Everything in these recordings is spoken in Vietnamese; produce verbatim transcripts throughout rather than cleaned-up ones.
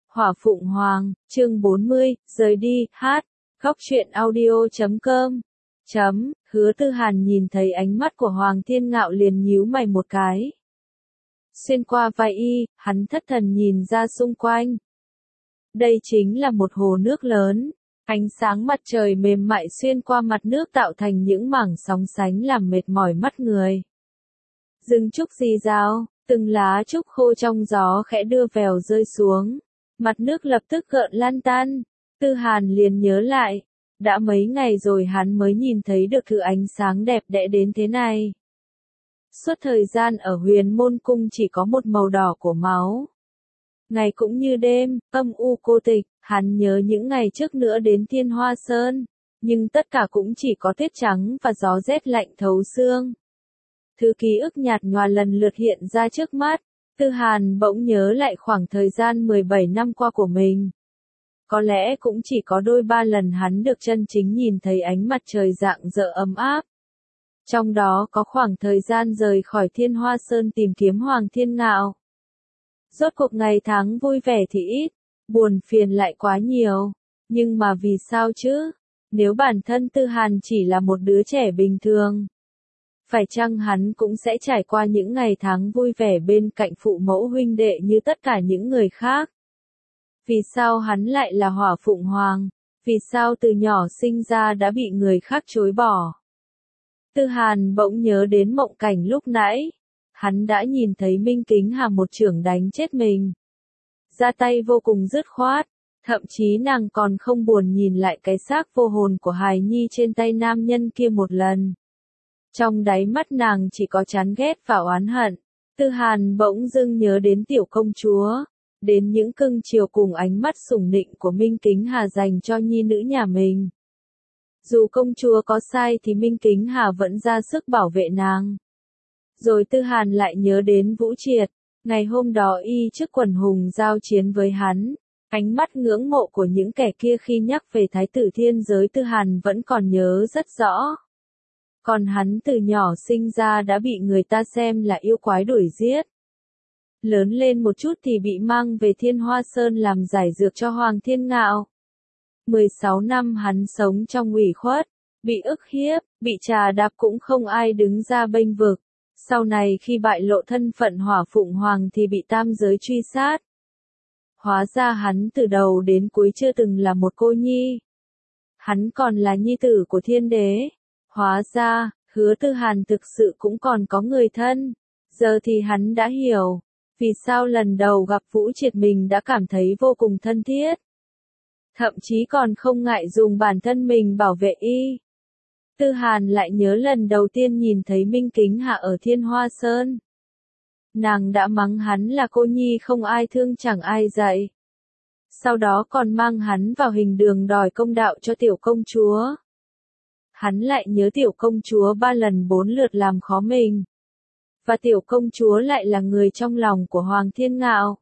Hỏa Phụng Hoàng, chương bốn mươi, rời đi, hát, góc truyện audio chấm com. Chấm, Hứa Tư Hàn nhìn thấy ánh mắt của Hoàng Thiên Ngạo liền nhíu mày một cái. Xuyên qua vai y, hắn thất thần nhìn ra xung quanh. Đây chính là một hồ nước lớn. Ánh sáng mặt trời mềm mại xuyên qua mặt nước tạo thành những mảng sóng sánh làm mệt mỏi mắt người. Rừng trúc rì rào, từng lá trúc khô trong gió khẽ đưa vèo rơi xuống. Mặt nước lập tức gợn lan tan. Tư Hàn liền nhớ lại. Đã mấy ngày rồi hắn mới nhìn thấy được thứ ánh sáng đẹp đẽ đến thế này. Suốt thời gian ở Huyền Môn Cung chỉ có một màu đỏ của máu. Ngày cũng như đêm, âm u cô tịch, hắn nhớ những ngày trước nữa đến Thiên Hoa Sơn, nhưng tất cả cũng chỉ có tuyết trắng và gió rét lạnh thấu xương. Thứ ký ức nhạt nhòa lần lượt hiện ra trước mắt, Tư Hàn bỗng nhớ lại khoảng thời gian mười bảy năm qua của mình. Có lẽ cũng chỉ có đôi ba lần hắn được chân chính nhìn thấy ánh mặt trời rạng rỡ ấm áp. Trong đó có khoảng thời gian rời khỏi Thiên Hoa Sơn tìm kiếm Hoàng Thiên Ngạo. Rốt cuộc ngày tháng vui vẻ thì ít, buồn phiền lại quá nhiều. Nhưng mà vì sao chứ? Nếu bản thân Tư Hàn chỉ là một đứa trẻ bình thường, phải chăng hắn cũng sẽ trải qua những ngày tháng vui vẻ bên cạnh phụ mẫu huynh đệ như tất cả những người khác? Vì sao hắn lại là Hỏa Phụng Hoàng? Vì sao từ nhỏ sinh ra đã bị người khác chối bỏ? Tư Hàn bỗng nhớ đến mộng cảnh lúc nãy. Hắn đã nhìn thấy Minh Kính Hà một chưởng đánh chết mình. Ra tay vô cùng dứt khoát. Thậm chí nàng còn không buồn nhìn lại cái xác vô hồn của hài nhi trên tay nam nhân kia một lần. Trong đáy mắt nàng chỉ có chán ghét và oán hận. Tư Hàn bỗng dưng nhớ đến tiểu công chúa. Đến những cưng chiều cùng ánh mắt sủng nịnh của Minh Kính Hà dành cho nhi nữ nhà mình. Dù công chúa có sai thì Minh Kính Hà vẫn ra sức bảo vệ nàng. Rồi Tư Hàn lại nhớ đến Vũ Triệt. Ngày hôm đó y trước quần hùng giao chiến với hắn. Ánh mắt ngưỡng mộ của những kẻ kia khi nhắc về thái tử thiên giới Tư Hàn vẫn còn nhớ rất rõ. Còn hắn từ nhỏ sinh ra đã bị người ta xem là yêu quái đuổi giết. Lớn lên một chút thì bị mang về Thiên Hoa Sơn làm giải dược cho Hoàng Thiên Ngạo. mười sáu năm hắn sống trong ủy khuất, bị ức hiếp, bị trà đạp cũng không ai đứng ra bênh vực. Sau này khi bại lộ thân phận Hỏa Phụng Hoàng thì bị tam giới truy sát. Hóa ra hắn từ đầu đến cuối chưa từng là một cô nhi. Hắn còn là nhi tử của thiên đế. Hóa ra, Hứa Tư Hàn thực sự cũng còn có người thân. Giờ thì hắn đã hiểu. Vì sao lần đầu gặp Vũ Triệt mình đã cảm thấy vô cùng thân thiết. Thậm chí còn không ngại dùng bản thân mình bảo vệ y. Tư Hàn lại nhớ lần đầu tiên nhìn thấy Minh Kính Hạ ở Thiên Hoa Sơn. Nàng đã mắng hắn là cô nhi không ai thương chẳng ai dạy. Sau đó còn mang hắn vào hình đường đòi công đạo cho tiểu công chúa. Hắn lại nhớ tiểu công chúa ba lần bốn lượt làm khó mình. Và tiểu công chúa lại là người trong lòng của Hoàng Thiên Ngạo.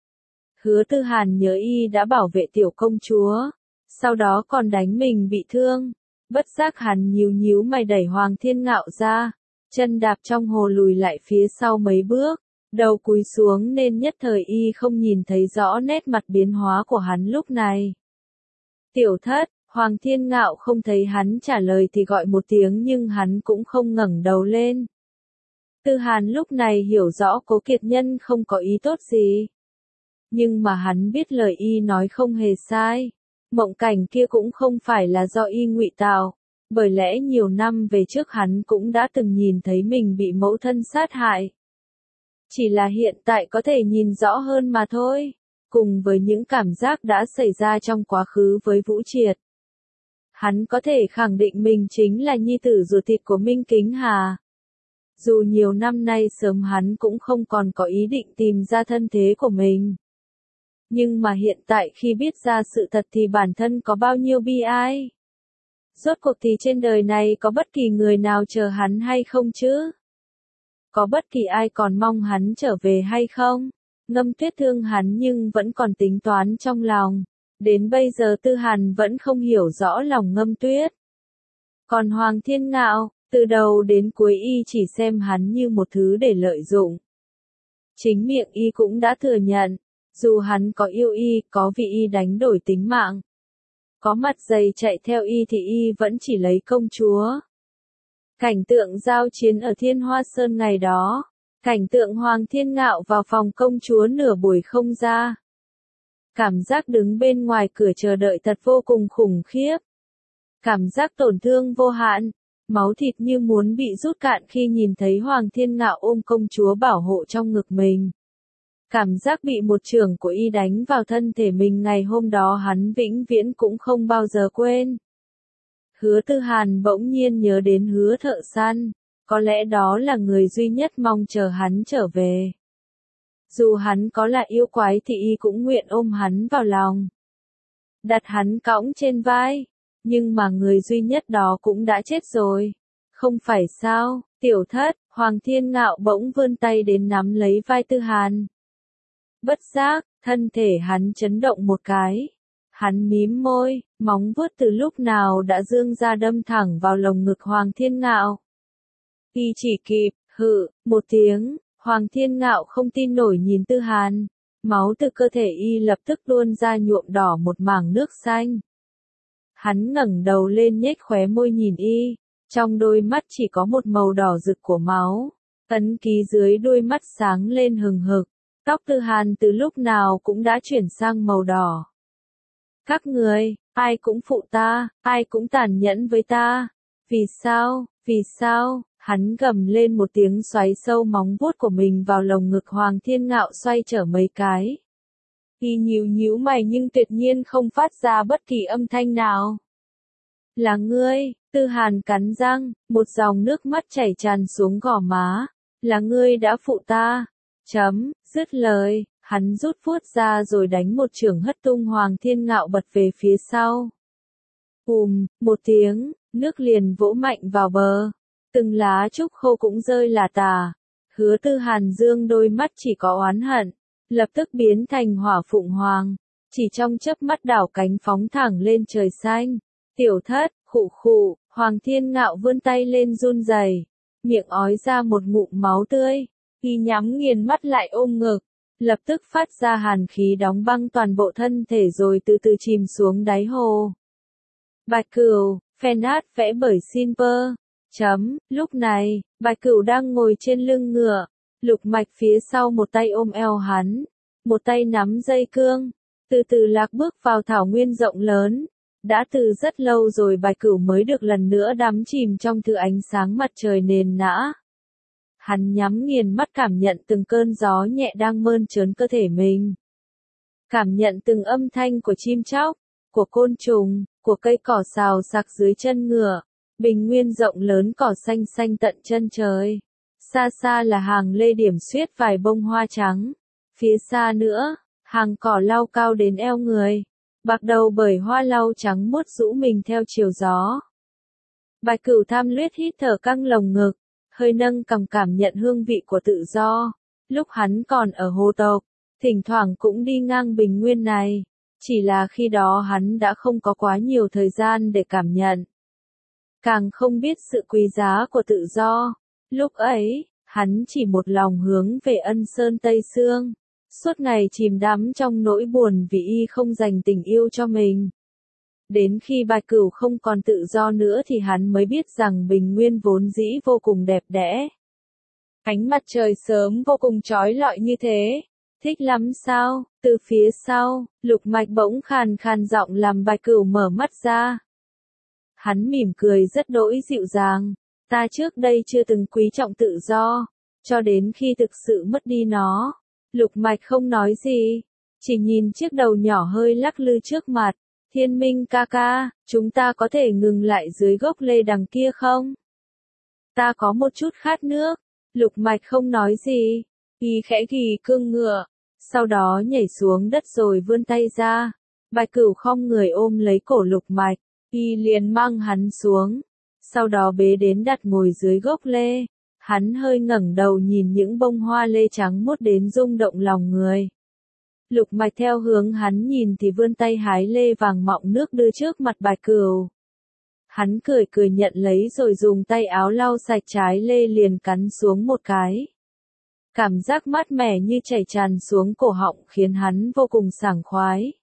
Hứa Tư Hàn nhớ y đã bảo vệ tiểu công chúa. Sau đó còn đánh mình bị thương. Bất giác hắn nhíu nhíu mày đẩy Hoàng Thiên Ngạo ra. Chân đạp trong hồ lùi lại phía sau mấy bước. Đầu cúi xuống nên nhất thời y không nhìn thấy rõ nét mặt biến hóa của hắn lúc này. Tiểu thất, Hoàng Thiên Ngạo không thấy hắn trả lời thì gọi một tiếng nhưng hắn cũng không ngẩng đầu lên. Tư Hàn lúc này hiểu rõ Cố Kiệt Nhân không có ý tốt gì. Nhưng mà hắn biết lời y nói không hề sai. Mộng cảnh kia cũng không phải là do y ngụy tạo. Bởi lẽ nhiều năm về trước hắn cũng đã từng nhìn thấy mình bị mẫu thân sát hại. Chỉ là hiện tại có thể nhìn rõ hơn mà thôi. Cùng với những cảm giác đã xảy ra trong quá khứ với Vũ Triệt. Hắn có thể khẳng định mình chính là nhi tử ruột thịt của Minh Kính Hà. Dù nhiều năm nay sớm hắn cũng không còn có ý định tìm ra thân thế của mình. Nhưng mà hiện tại khi biết ra sự thật thì bản thân có bao nhiêu bi ai. Rốt cuộc thì trên đời này có bất kỳ người nào chờ hắn hay không chứ? Có bất kỳ ai còn mong hắn trở về hay không? Ngâm Tuyết thương hắn nhưng vẫn còn tính toán trong lòng. Đến bây giờ Tư Hàn vẫn không hiểu rõ lòng Ngâm Tuyết. Còn Hoàng Thiên Ngạo, từ đầu đến cuối y chỉ xem hắn như một thứ để lợi dụng. Chính miệng y cũng đã thừa nhận, Dù hắn có yêu y, có vì y đánh đổi tính mạng, có mặt dày chạy theo y thì y vẫn chỉ lấy công chúa. Cảnh tượng giao chiến ở Thiên Hoa Sơn ngày đó, cảnh tượng Hoàng Thiên Ngạo vào phòng công chúa nửa buổi không ra. Cảm giác đứng bên ngoài cửa chờ đợi thật vô cùng khủng khiếp. Cảm giác tổn thương vô hạn, máu thịt như muốn bị rút cạn khi nhìn thấy Hoàng Thiên Ngạo ôm công chúa bảo hộ trong ngực mình. Cảm giác bị một chưởng của y đánh vào thân thể mình ngày hôm đó hắn vĩnh viễn cũng không bao giờ quên. Hứa Tư Hàn bỗng nhiên nhớ đến Hứa Thợ Săn, có lẽ đó là người duy nhất mong chờ hắn trở về. Dù hắn có là yêu quái thì y cũng nguyện ôm hắn vào lòng, đặt hắn cõng trên vai, nhưng mà người duy nhất đó cũng đã chết rồi. Không phải sao, tiểu thất, Hoàng Thiên Ngạo bỗng vươn tay đến nắm lấy vai Tư Hàn. Bất giác, thân thể hắn chấn động một cái. Hắn mím môi, móng vuốt từ lúc nào đã dương ra đâm thẳng vào lồng ngực Hoàng Thiên Ngạo. Y chỉ kịp, hự, một tiếng, Hoàng Thiên Ngạo không tin nổi nhìn Tư Hàn. Máu từ cơ thể y lập tức tuôn ra nhuộm đỏ một mảng nước xanh. Hắn ngẩng đầu lên nhếch khóe môi nhìn y, trong đôi mắt chỉ có một màu đỏ rực của máu. Ấn ký dưới đôi mắt sáng lên hừng hực. Tóc Tư Hàn từ lúc nào cũng đã chuyển sang màu đỏ. Các người, ai cũng phụ ta, ai cũng tàn nhẫn với ta. Vì sao, vì sao, hắn gầm lên một tiếng xoáy sâu móng vuốt của mình vào lồng ngực Hoàng Thiên Ngạo xoay trở mấy cái. Y nhíu nhíu mày nhưng tuyệt nhiên không phát ra bất kỳ âm thanh nào. Là ngươi, Tư Hàn cắn răng, một dòng nước mắt chảy tràn xuống gò má. Là ngươi đã phụ ta. Chấm, dứt lời, hắn rút vuốt ra rồi đánh một chưởng hất tung Hoàng Thiên Ngạo bật về phía sau. Bùm, một tiếng, nước liền vỗ mạnh vào bờ. Từng lá trúc khô cũng rơi lả tả. Hứa Tư Hàn dương đôi mắt chỉ có oán hận, lập tức biến thành hỏa phụng hoàng, chỉ trong chớp mắt đảo cánh phóng thẳng lên trời xanh. Tiểu thất, khụ khụ, Hoàng Thiên Ngạo vươn tay lên run rẩy, miệng ói ra một ngụm máu tươi. Y nhắm nghiền mắt lại ôm ngực, lập tức phát ra hàn khí đóng băng toàn bộ thân thể rồi từ từ chìm xuống đáy hồ. Bạch Cửu, fanart vẽ bởi Sinper. Chấm, lúc này, Bạch Cửu đang ngồi trên lưng ngựa, Lục Mạch phía sau một tay ôm eo hắn, một tay nắm dây cương, từ từ lạc bước vào thảo nguyên rộng lớn. Đã từ rất lâu rồi Bạch Cửu mới được lần nữa đắm chìm trong thứ ánh sáng mặt trời nền nã. Hắn nhắm nghiền mắt cảm nhận từng cơn gió nhẹ đang mơn trớn cơ thể mình. Cảm nhận từng âm thanh của chim chóc, của côn trùng, của cây cỏ xào xạc dưới chân ngựa. Bình nguyên rộng lớn cỏ xanh xanh tận chân trời. Xa xa là hàng lê điểm xuyết vài bông hoa trắng. Phía xa nữa, hàng cỏ lau cao đến eo người. Bạc đầu bởi hoa lau trắng muốt rũ mình theo chiều gió. Bạch Cửu tham luyết hít thở căng lồng ngực, hơi nâng cằm cảm nhận hương vị của tự do. Lúc hắn còn ở hồ tộc, thỉnh thoảng cũng đi ngang bình nguyên này. Chỉ là khi đó hắn đã không có quá nhiều thời gian để cảm nhận. Càng không biết sự quý giá của tự do. Lúc ấy, hắn chỉ một lòng hướng về Ân Sơn Tây Sương. Suốt ngày chìm đắm trong nỗi buồn vì y không dành tình yêu cho mình. Đến khi Bạch Cửu không còn tự do nữa thì hắn mới biết rằng bình nguyên vốn dĩ vô cùng đẹp đẽ. Ánh mặt trời sớm vô cùng chói lọi như thế. Thích lắm sao? Từ phía sau, Lục Mạch bỗng khàn khàn giọng làm Bạch Cửu mở mắt ra. Hắn mỉm cười rất đỗi dịu dàng. Ta trước đây chưa từng quý trọng tự do, cho đến khi thực sự mất đi nó. Lục Mạch không nói gì, chỉ nhìn chiếc đầu nhỏ hơi lắc lư trước mặt. Thiên Minh ca ca, chúng ta có thể ngừng lại dưới gốc lê đằng kia không? Ta có một chút khát nước. Lục Mạch không nói gì, y khẽ ghì cương ngựa, sau đó nhảy xuống đất rồi vươn tay ra. Bạch Cửu khom người ôm lấy cổ Lục Mạch, y liền mang hắn xuống, sau đó bế đến đặt ngồi dưới gốc lê. Hắn hơi ngẩng đầu nhìn những bông hoa lê trắng muốt đến rung động lòng người. Lục Mạch theo hướng hắn nhìn thì vươn tay hái lê vàng mọng nước đưa trước mặt Bạch Cửu. Hắn cười cười nhận lấy rồi dùng tay áo lau sạch trái lê liền cắn xuống một cái. Cảm giác mát mẻ như chảy tràn xuống cổ họng khiến hắn vô cùng sảng khoái.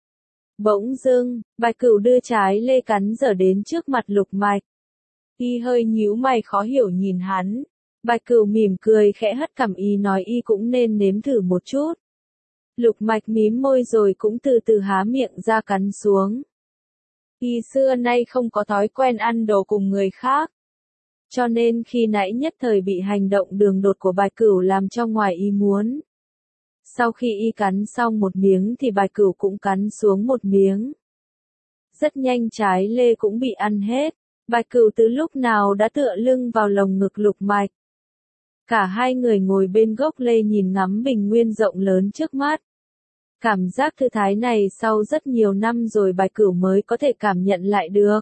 Bỗng dưng, Bạch Cửu đưa trái lê cắn dở đến trước mặt Lục Mạch. Y hơi nhíu mày khó hiểu nhìn hắn. Bạch Cửu mỉm cười khẽ hất cằm y nói y cũng nên nếm thử một chút. Lục Mạch mím môi rồi cũng từ từ há miệng ra cắn xuống. Y xưa nay không có thói quen ăn đồ cùng người khác. Cho nên khi nãy nhất thời bị hành động đường đột của Bạch Cửu làm cho ngoài ý muốn. Sau khi y cắn xong một miếng thì Bạch Cửu cũng cắn xuống một miếng. Rất nhanh trái lê cũng bị ăn hết. Bạch Cửu từ lúc nào đã tựa lưng vào lồng ngực Lục Mạch. Cả hai người ngồi bên gốc lê nhìn ngắm bình nguyên rộng lớn trước mắt. Cảm giác thư thái này sau rất nhiều năm rồi Bạch Cửu mới có thể cảm nhận lại được.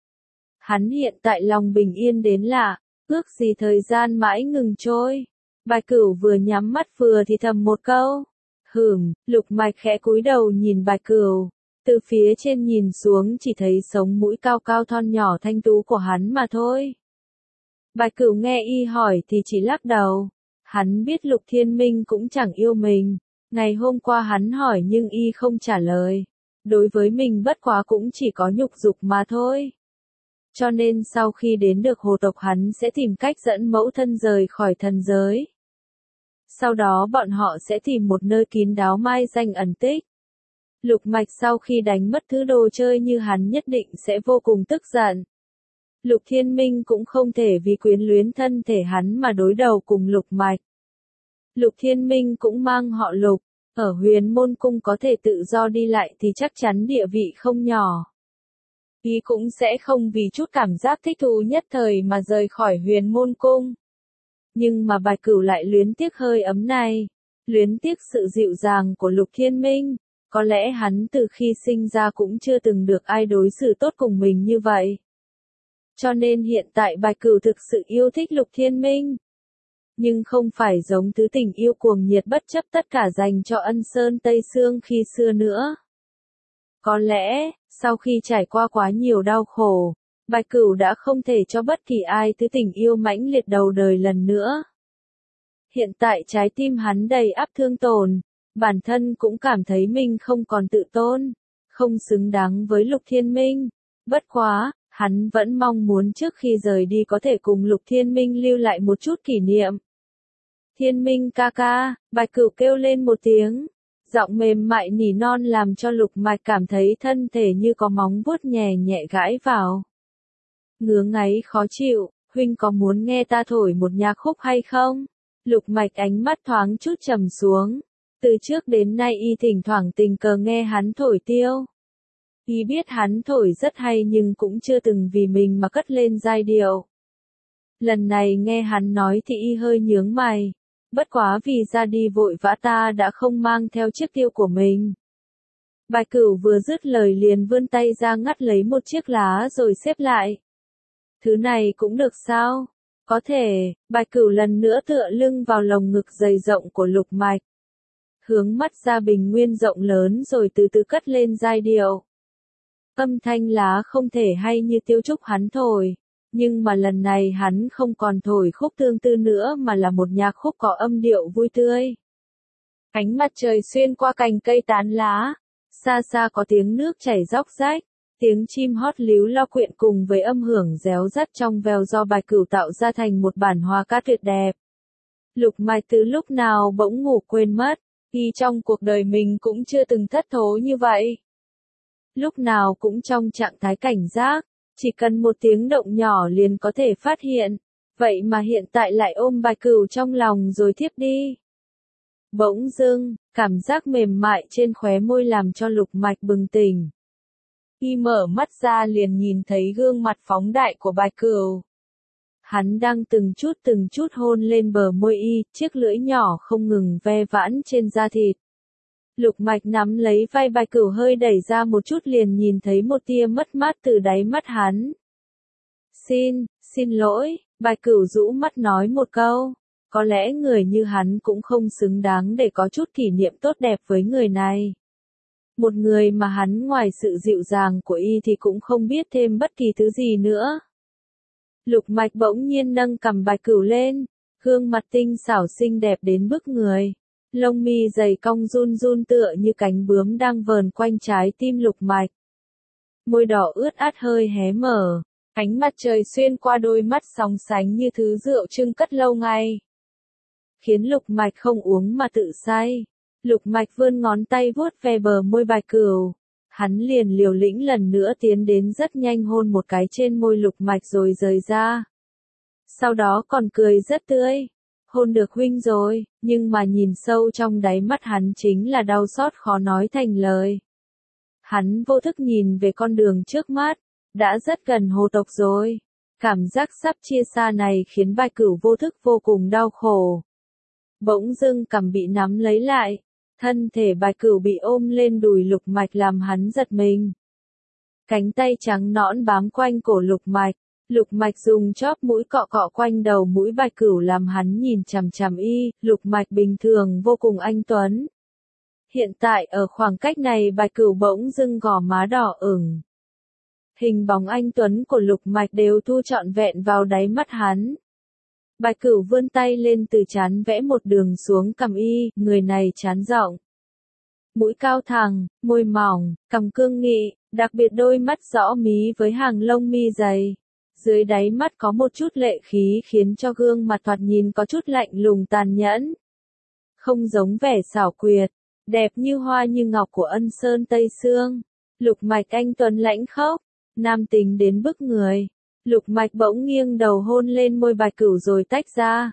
Hắn hiện tại lòng bình yên đến lạ, ước gì thời gian mãi ngừng trôi. Bạch Cửu vừa nhắm mắt vừa thì thầm một câu. Hửm, Lục Mạch khẽ cúi đầu nhìn Bạch Cửu. Từ phía trên nhìn xuống chỉ thấy sống mũi cao cao thon nhỏ thanh tú của hắn mà thôi. Bạch Cửu nghe y hỏi thì chỉ lắc đầu. Hắn biết Lục Thiên Minh cũng chẳng yêu mình. Ngày hôm qua hắn hỏi nhưng y không trả lời. Đối với mình bất quá cũng chỉ có nhục dục mà thôi. Cho nên sau khi đến được hồ tộc hắn sẽ tìm cách dẫn mẫu thân rời khỏi thần giới. Sau đó bọn họ sẽ tìm một nơi kín đáo mai danh ẩn tích. Lục Mạch sau khi đánh mất thứ đồ chơi như hắn nhất định sẽ vô cùng tức giận. Lục Thiên Minh cũng không thể vì quyến luyến thân thể hắn mà đối đầu cùng Lục Mạch. Lục Thiên Minh cũng mang họ Lục, ở Huyền Môn Cung có thể tự do đi lại thì chắc chắn địa vị không nhỏ. Y cũng sẽ không vì chút cảm giác thích thú nhất thời mà rời khỏi Huyền Môn Cung. Nhưng mà Bạch Cửu lại luyến tiếc hơi ấm này, luyến tiếc sự dịu dàng của Lục Thiên Minh. Có lẽ hắn từ khi sinh ra cũng chưa từng được ai đối xử tốt cùng mình như vậy. Cho nên hiện tại Bạch Cửu thực sự yêu thích Lục Thiên Minh. Nhưng không phải giống thứ tình yêu cuồng nhiệt bất chấp tất cả dành cho Ân Sơn Tây Sương khi xưa nữa. Có lẽ, sau khi trải qua quá nhiều đau khổ, Bạch Cửu đã không thể cho bất kỳ ai thứ tình yêu mãnh liệt đầu đời lần nữa. Hiện tại trái tim hắn đầy ắp thương tổn, bản thân cũng cảm thấy mình không còn tự tôn, không xứng đáng với Lục Thiên Minh. Bất quá, hắn vẫn mong muốn trước khi rời đi có thể cùng Lục Thiên Minh lưu lại một chút kỷ niệm. Thiên Minh ca ca, Bạch Cửu kêu lên một tiếng. Giọng mềm mại nỉ non làm cho Lục Mạch cảm thấy thân thể như có móng vuốt nhẹ nhẹ gãi vào. Ngứa ngáy khó chịu, huynh có muốn nghe ta thổi một nhạc khúc hay không? Lục Mạch ánh mắt thoáng chút trầm xuống. Từ trước đến nay y thỉnh thoảng tình cờ nghe hắn thổi tiêu. Y biết hắn thổi rất hay nhưng cũng chưa từng vì mình mà cất lên giai điệu. Lần này nghe hắn nói thì y hơi nhướng mày. Bất quá vì ra đi vội vã ta đã không mang theo chiếc tiêu của mình. Bạch Cửu vừa dứt lời liền vươn tay ra ngắt lấy một chiếc lá rồi xếp lại. Thứ này cũng được sao? Có thể, Bạch Cửu lần nữa tựa lưng vào lồng ngực dày rộng của Lục Mạch. Hướng mắt ra bình nguyên rộng lớn rồi từ từ cất lên giai điệu. Âm thanh lá không thể hay như Tiêu Trúc hắn thổi. Nhưng mà lần này hắn không còn thổi khúc tương tư nữa mà là một nhạc khúc có âm điệu vui tươi. Ánh mặt trời xuyên qua cành cây tán lá, xa xa có tiếng nước chảy róc rách, tiếng chim hót líu lo quyện cùng với âm hưởng réo rắt trong veo do Bạch Cửu tạo ra thành một bản hòa ca tuyệt đẹp. Lục Mạch từ lúc nào bỗng ngủ quên mất, khi trong cuộc đời mình cũng chưa từng thất thố như vậy. Lúc nào cũng trong trạng thái cảnh giác. Chỉ cần một tiếng động nhỏ liền có thể phát hiện, vậy mà hiện tại lại ôm Bạch Cửu trong lòng rồi thiếp đi. Bỗng dưng, cảm giác mềm mại trên khóe môi làm cho Lục Mạch bừng tỉnh. Y mở mắt ra liền nhìn thấy gương mặt phóng đại của Bạch Cửu. Hắn đang từng chút từng chút hôn lên bờ môi y, chiếc lưỡi nhỏ không ngừng ve vãn trên da thịt. Lục Mạch nắm lấy vai Bạch Cửu hơi đẩy ra một chút liền nhìn thấy một tia mất mát từ đáy mắt hắn. Xin, xin lỗi, Bạch Cửu rũ mắt nói một câu. Có lẽ người như hắn cũng không xứng đáng để có chút kỷ niệm tốt đẹp với người này. Một người mà hắn ngoài sự dịu dàng của y thì cũng không biết thêm bất kỳ thứ gì nữa. Lục Mạch bỗng nhiên nâng cằm Bạch Cửu lên, Gương mặt tinh xảo xinh đẹp đến bức người. Lông mi dày cong run run tựa như cánh bướm đang vờn quanh trái tim Lục Mạch. Môi đỏ ướt át hơi hé mở. Ánh mặt trời xuyên qua đôi mắt sóng sánh như thứ rượu trưng cất lâu ngày. Khiến Lục Mạch không uống mà tự say. Lục Mạch vươn ngón tay vuốt ve bờ môi Bạch Cửu. Hắn liền liều lĩnh lần nữa tiến đến rất nhanh hôn một cái trên môi Lục Mạch rồi rời ra. Sau đó còn cười rất tươi. Hôn được huynh rồi, nhưng mà nhìn sâu trong đáy mắt hắn chính là đau xót khó nói thành lời. Hắn vô thức nhìn về con đường trước mắt, đã rất gần hồ tộc rồi. Cảm giác sắp chia xa này khiến Bạch Cửu vô thức vô cùng đau khổ. Bỗng dưng cằm bị nắm lấy lại, thân thể Bạch Cửu bị ôm lên đùi Lục Mạch làm hắn giật mình. Cánh tay trắng nõn bám quanh cổ Lục Mạch. Lục Mạch dùng chóp mũi cọ cọ quanh đầu mũi Bạch Cửu làm hắn nhìn chằm chằm y, Lục Mạch bình thường vô cùng anh tuấn. Hiện tại ở khoảng cách này Bạch Cửu bỗng dưng gò má đỏ ửng. Hình bóng anh tuấn của Lục Mạch đều thu trọn vẹn vào đáy mắt hắn. Bạch Cửu vươn tay lên từ trán vẽ một đường xuống cằm y, người này trán rộng. Mũi cao thẳng, môi mỏng, cằm cương nghị, đặc biệt đôi mắt rõ mí với hàng lông mi dày. Dưới đáy mắt có một chút lệ khí khiến cho gương mặt thoạt nhìn có chút lạnh lùng tàn nhẫn. Không giống vẻ xảo quyệt, đẹp như hoa như ngọc của Ân Sơn Tây Sương. Lục Mạch anh tuấn lãnh khốc, nam tính đến bức người. Lục Mạch bỗng nghiêng đầu hôn lên môi Bạch Cửu rồi tách ra.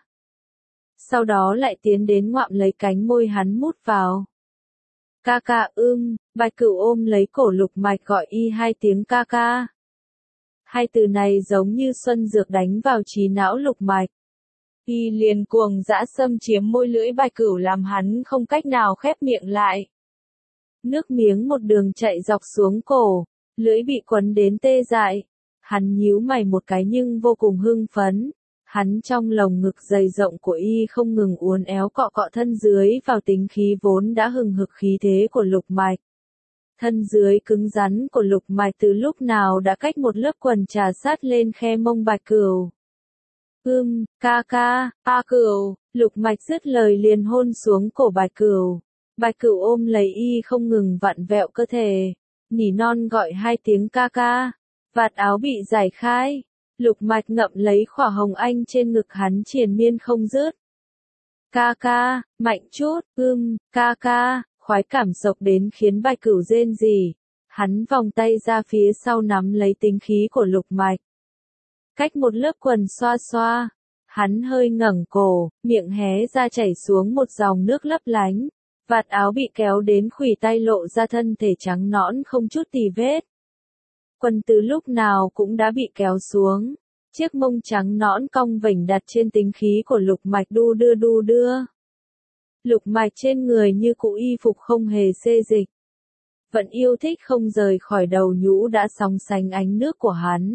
Sau đó lại tiến đến ngoạm lấy cánh môi hắn mút vào. Ca ca ưm, Bạch Cửu ôm lấy cổ Lục Mạch gọi y hai tiếng ca ca. Hai từ này giống như xuân dược đánh vào trí não Lục Mạch. Y liền cuồng dã xâm chiếm môi lưỡi Bạch Cửu làm hắn không cách nào khép miệng lại. Nước miếng một đường chạy dọc xuống cổ, lưỡi bị quấn đến tê dại. Hắn nhíu mày một cái nhưng vô cùng hưng phấn. Hắn trong lồng ngực dày rộng của y không ngừng uốn éo cọ cọ thân dưới vào tính khí vốn đã hừng hực khí thế của Lục Mạch. Thân dưới cứng rắn của Lục Mạch từ lúc nào đã cách một lớp quần trà sát lên khe mông Bạch Cửu. Ưm, ca ca, a Cửu, Lục Mạch dứt lời liền hôn xuống cổ Bạch Cửu. Bạch Cửu ôm lấy y không ngừng vặn vẹo cơ thể, nỉ non gọi hai tiếng ca ca. Vạt áo bị giải khai, Lục Mạch ngậm lấy khỏa hồng anh trên ngực hắn triền miên không dứt. Ca ca, mạnh chút, ưm, ca ca, khoái cảm sộc đến khiến Bạch Cửu rên rỉ. Hắn vòng tay ra phía sau nắm lấy tính khí của Lục Mạch. Cách một lớp quần xoa xoa, hắn hơi ngẩng cổ, miệng hé ra chảy xuống một dòng nước lấp lánh. Vạt áo bị kéo đến khuỷu tay lộ ra thân thể trắng nõn không chút tì vết. Quần từ lúc nào cũng đã bị kéo xuống. Chiếc mông trắng nõn cong vểnh đặt trên tính khí của Lục Mạch đu đưa đu đưa. Lục Mạch trên người như cũ y phục không hề xê dịch. Vẫn yêu thích không rời khỏi đầu nhũ đã sóng sánh ánh nước của hắn.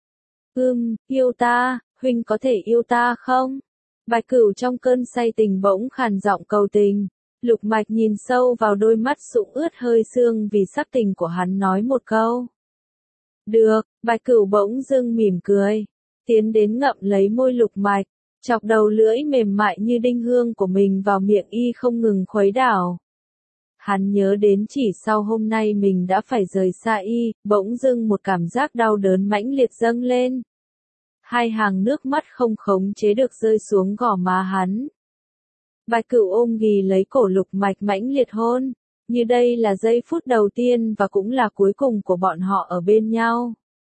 Ưm, yêu ta, huynh có thể yêu ta không? Bạch Cửu trong cơn say tình bỗng khàn giọng cầu tình. Lục Mạch nhìn sâu vào đôi mắt sũng ướt hơi sương vì sắc tình của hắn nói một câu. Được, Bạch Cửu bỗng dưng mỉm cười. Tiến đến ngậm lấy môi Lục Mạch, chọc đầu lưỡi mềm mại như đinh hương của mình vào miệng y không ngừng khuấy đảo. Hắn nhớ đến chỉ sau hôm nay mình đã phải rời xa y, bỗng dưng một cảm giác đau đớn mãnh liệt dâng lên. Hai hàng nước mắt không khống chế được rơi xuống gò má hắn. Bạch Cửu ôm ghì lấy cổ Lục Mạch mãnh liệt hôn, như đây là giây phút đầu tiên và cũng là cuối cùng của bọn họ ở bên nhau.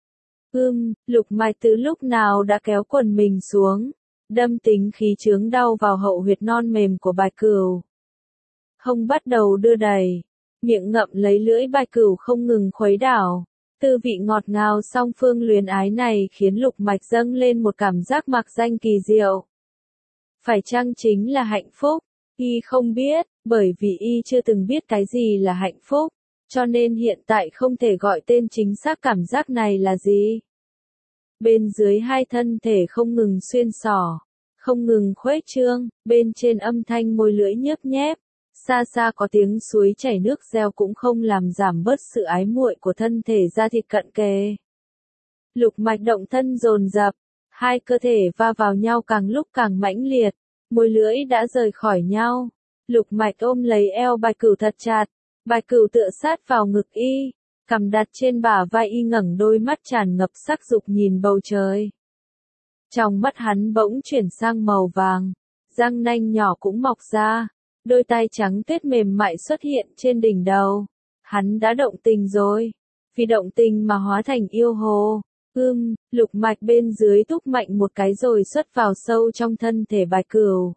Ưm, Lục Mạch từ lúc nào đã kéo quần mình xuống, đâm tính khí chướng đau vào hậu huyệt non mềm của Bạch Cửu. Hông bắt đầu đưa đẩy, miệng ngậm lấy lưỡi Bạch Cửu không ngừng khuấy đảo. Tư vị ngọt ngào song phương luyến ái này khiến Lục Mạch dâng lên một cảm giác mạc danh kỳ diệu. Phải chăng chính là hạnh phúc? Y không biết, bởi vì y chưa từng biết cái gì là hạnh phúc, cho nên hiện tại không thể gọi tên chính xác cảm giác này là gì. Bên dưới hai thân thể không ngừng xuyên xỏ, không ngừng khuếch trương, bên trên âm thanh môi lưỡi nhấp nhép, xa xa có tiếng suối chảy nước reo cũng không làm giảm bớt sự ái muội của thân thể da thịt cận kề. Lục Mạch động thân dồn dập, Hai cơ thể va vào nhau càng lúc càng mãnh liệt, môi lưỡi đã rời khỏi nhau. Lục Mạch ôm lấy eo Bạch Cửu thật chặt, Bạch Cửu tựa sát vào ngực y, cằm đặt trên bả vai y, ngẩng đôi mắt tràn ngập sắc dục nhìn bầu trời. Trong mắt hắn bỗng chuyển sang màu vàng, răng nanh nhỏ cũng mọc ra, đôi tay trắng tuyết mềm mại xuất hiện trên đỉnh đầu. Hắn đã động tình rồi, vì động tình mà hóa thành yêu hồ. Ưm, Lục Mạch bên dưới thúc mạnh một cái rồi xuất vào sâu trong thân thể Bạch Cửu.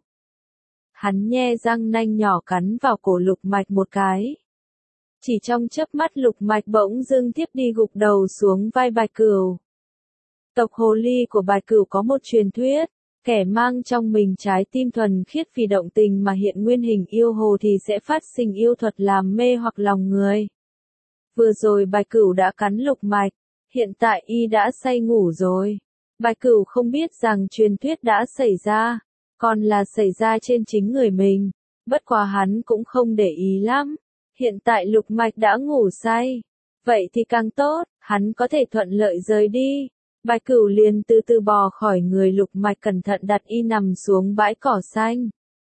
Hắn nhe răng nanh nhỏ cắn vào cổ Lục Mạch một cái. Chỉ trong chớp mắt Lục Mạch bỗng dưng tiếp đi gục đầu xuống vai Bạch Cửu. Tộc hồ ly của Bạch Cửu có một truyền thuyết, kẻ mang trong mình trái tim thuần khiết vì động tình mà hiện nguyên hình yêu hồ thì sẽ phát sinh yêu thuật làm mê hoặc lòng người. Vừa rồi Bạch Cửu đã cắn Lục Mạch, hiện tại y đã say ngủ rồi. Bạch Cửu không biết rằng truyền thuyết đã xảy ra, còn là xảy ra trên chính người mình, bất quá hắn cũng không để ý lắm. Hiện tại Lục Mạch đã ngủ say, vậy thì càng tốt, hắn có thể thuận lợi rời đi. Bạch Cửu liền từ từ bò khỏi người Lục Mạch, cẩn thận đặt y nằm xuống bãi cỏ xanh.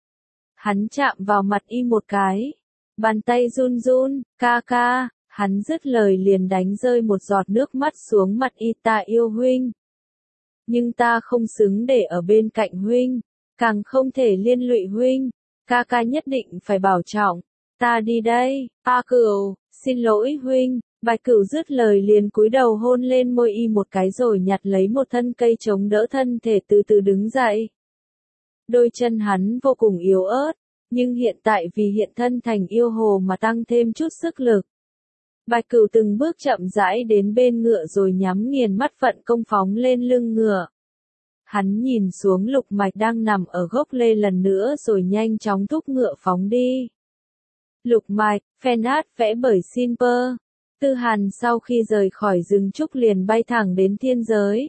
Hắn chạm vào mặt y một cái, bàn tay run run, ca ca, hắn dứt lời liền đánh rơi một giọt nước mắt xuống mặt y. Ta yêu huynh, nhưng ta không xứng để ở bên cạnh huynh, càng không thể liên lụy huynh, ca ca nhất định phải bảo trọng, ta đi đây. A Cửu, xin lỗi huynh. Bạch Cửu dứt lời liền cúi đầu hôn lên môi y một cái rồi nhặt lấy một thân cây chống đỡ thân thể từ từ đứng dậy. Đôi chân hắn vô cùng yếu ớt, nhưng hiện tại vì hiện thân thành yêu hồ mà tăng thêm chút sức lực. Bạch Cửu từng bước chậm rãi đến bên ngựa rồi nhắm nghiền mắt vận công phóng lên lưng ngựa. Hắn nhìn xuống Lục Mạch đang nằm ở gốc lê lần nữa rồi nhanh chóng thúc ngựa phóng đi. Lục Mạch, fan art vẽ bởi Sinper. Tư Hàn sau khi rời khỏi rừng trúc liền bay thẳng đến thiên giới.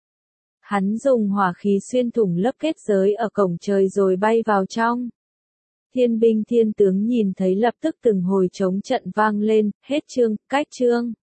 Hắn dùng hỏa khí xuyên thủng lớp kết giới ở cổng trời rồi bay vào trong. Thiên binh thiên tướng nhìn thấy lập tức từng hồi trống trận vang lên, hết chương, cách chương.